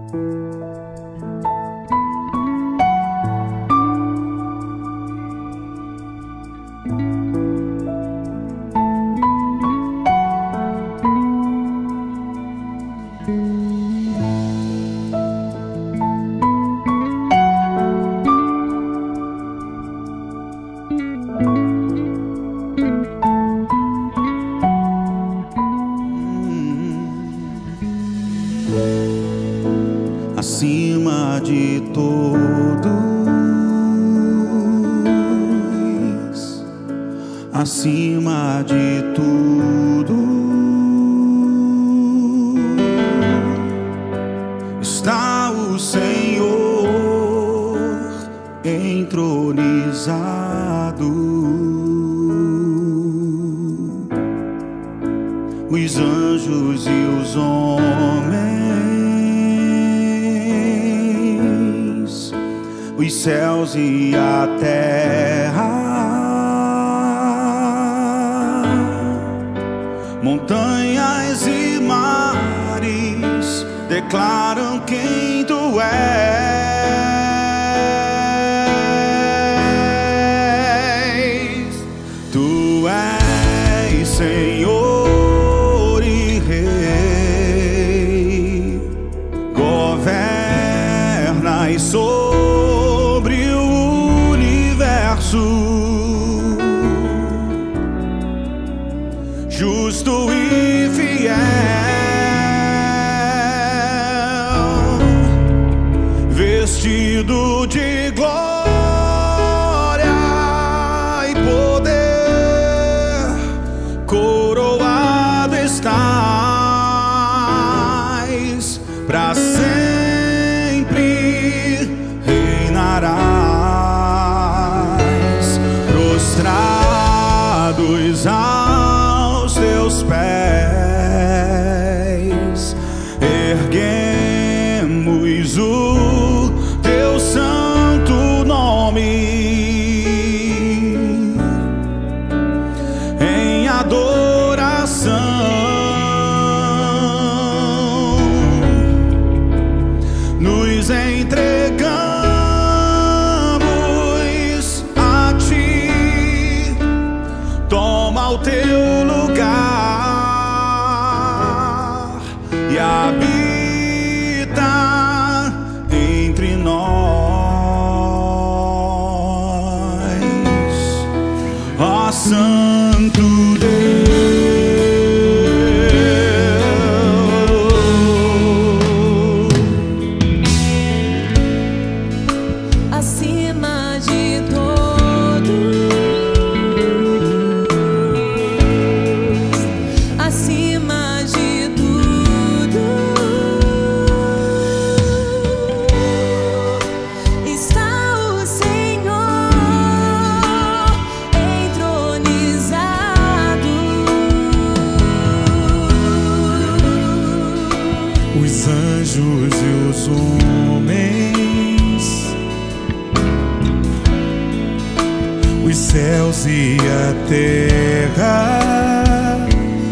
Acima de todos, acima de tudo, está o Senhor entronizado. Os anjos e os homens, os céus e a terra, montanhas e mares declaram quem tu és. Tu és Senhor e Rei, governas sobre o universo, justo e fiel, vestido de glória e poder, coroado estás, para sempre reinarás, prostrados aos teus pés, erguemos o teu santo nome em adoração. Nos entregamos a ti, toma o teu lugar e habita entre nós, ó Santo Deus. Acima de todos, acima de tudo, está o Senhor entronizado. Os anjos e os homens, os céus e a terra,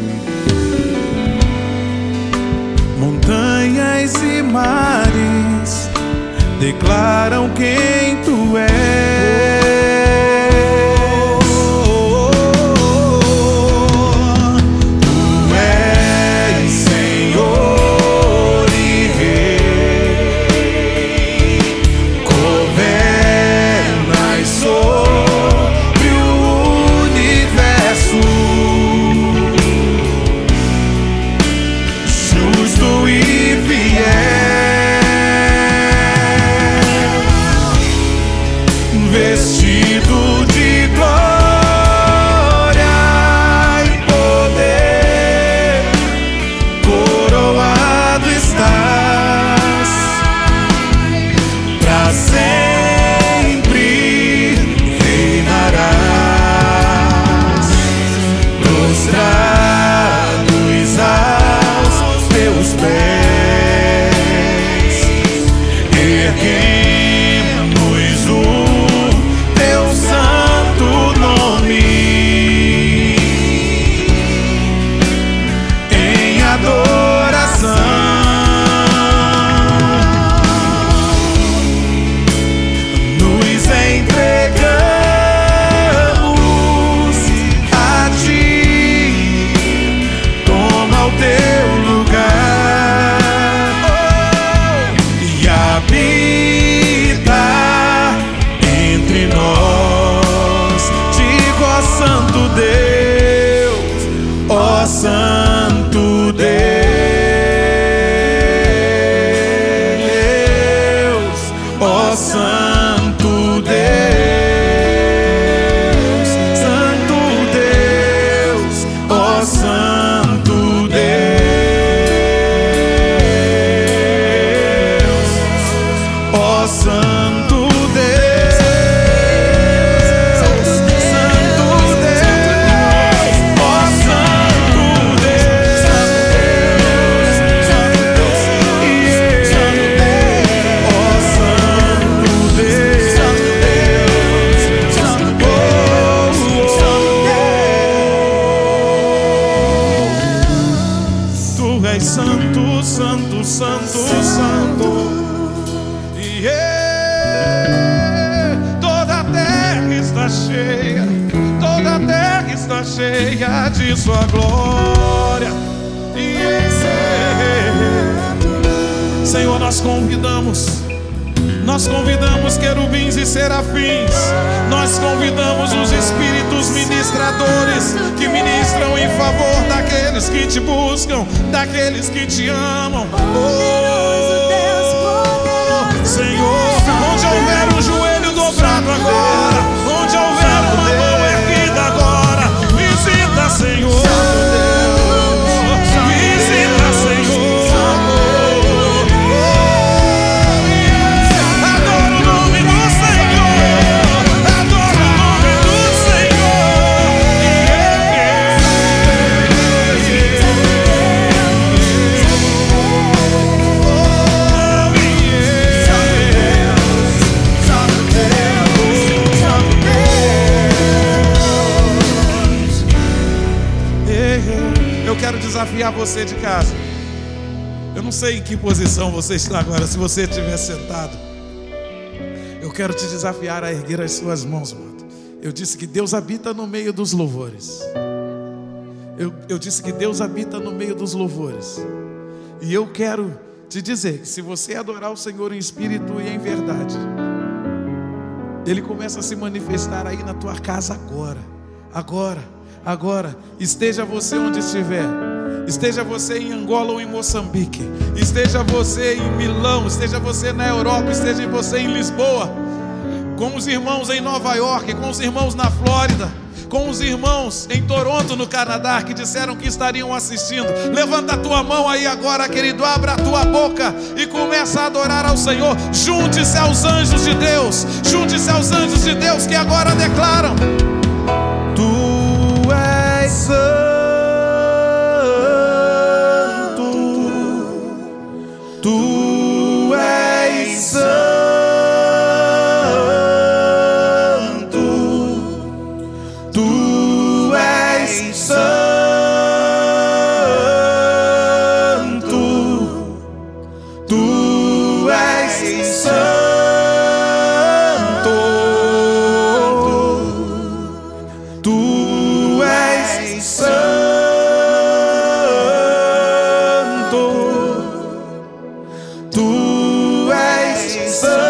montanhas e mares declaram quem tu és. Tu és Senhor e Rei, governas sobre o universo, justo e fiel, vestido de glória e poder, coroado estás, pra sempre reinarás, prostrados aos teus pés, erguemos o teu santo nome em adoração. Santo Deus, Santo Deus, ó Santo Deus, ó Santo Deus, Tu és santo, santo, santo, santo. Toda a terra está cheia, toda a terra está cheia de sua glória. Senhor, nós convidamos querubins e serafins, nós convidamos os espíritos ministradores que ministram em favor daqueles que te buscam, daqueles que te amam. Senhor, onde houver um joelho dobrado agora, onde houver uma mão erguida agora, visita, Senhor. Visita, Senhor. Adoro o nome do Senhor. Adoro o nome do Eu quero desafiar você de casa. Eu não sei em que posição você está agora. Se você estiver sentado, eu quero te desafiar a erguer as suas mãos, mano. Eu disse que Deus habita no meio dos louvores. Eu disse que Deus habita no meio dos louvores. E eu quero te dizer que se você adorar o Senhor em espírito e em verdade, Ele começa a se manifestar aí na tua casa agora. Agora, esteja você onde estiver, esteja você em Angola ou em Moçambique, esteja você em Milão, esteja você na Europa, esteja você em Lisboa, com os irmãos em Nova York, com os irmãos na Flórida, com os irmãos em Toronto, no Canadá, que disseram que estariam assistindo. Levanta a tua mão aí agora, querido, abra a tua boca e começa a adorar ao Senhor. Junte-se aos anjos de Deus, junte-se aos anjos de Deus que agora declaram: Tu és santo, Tu és santo, Tu és santo, Tu és santo, Tu és santo, Tu és santo.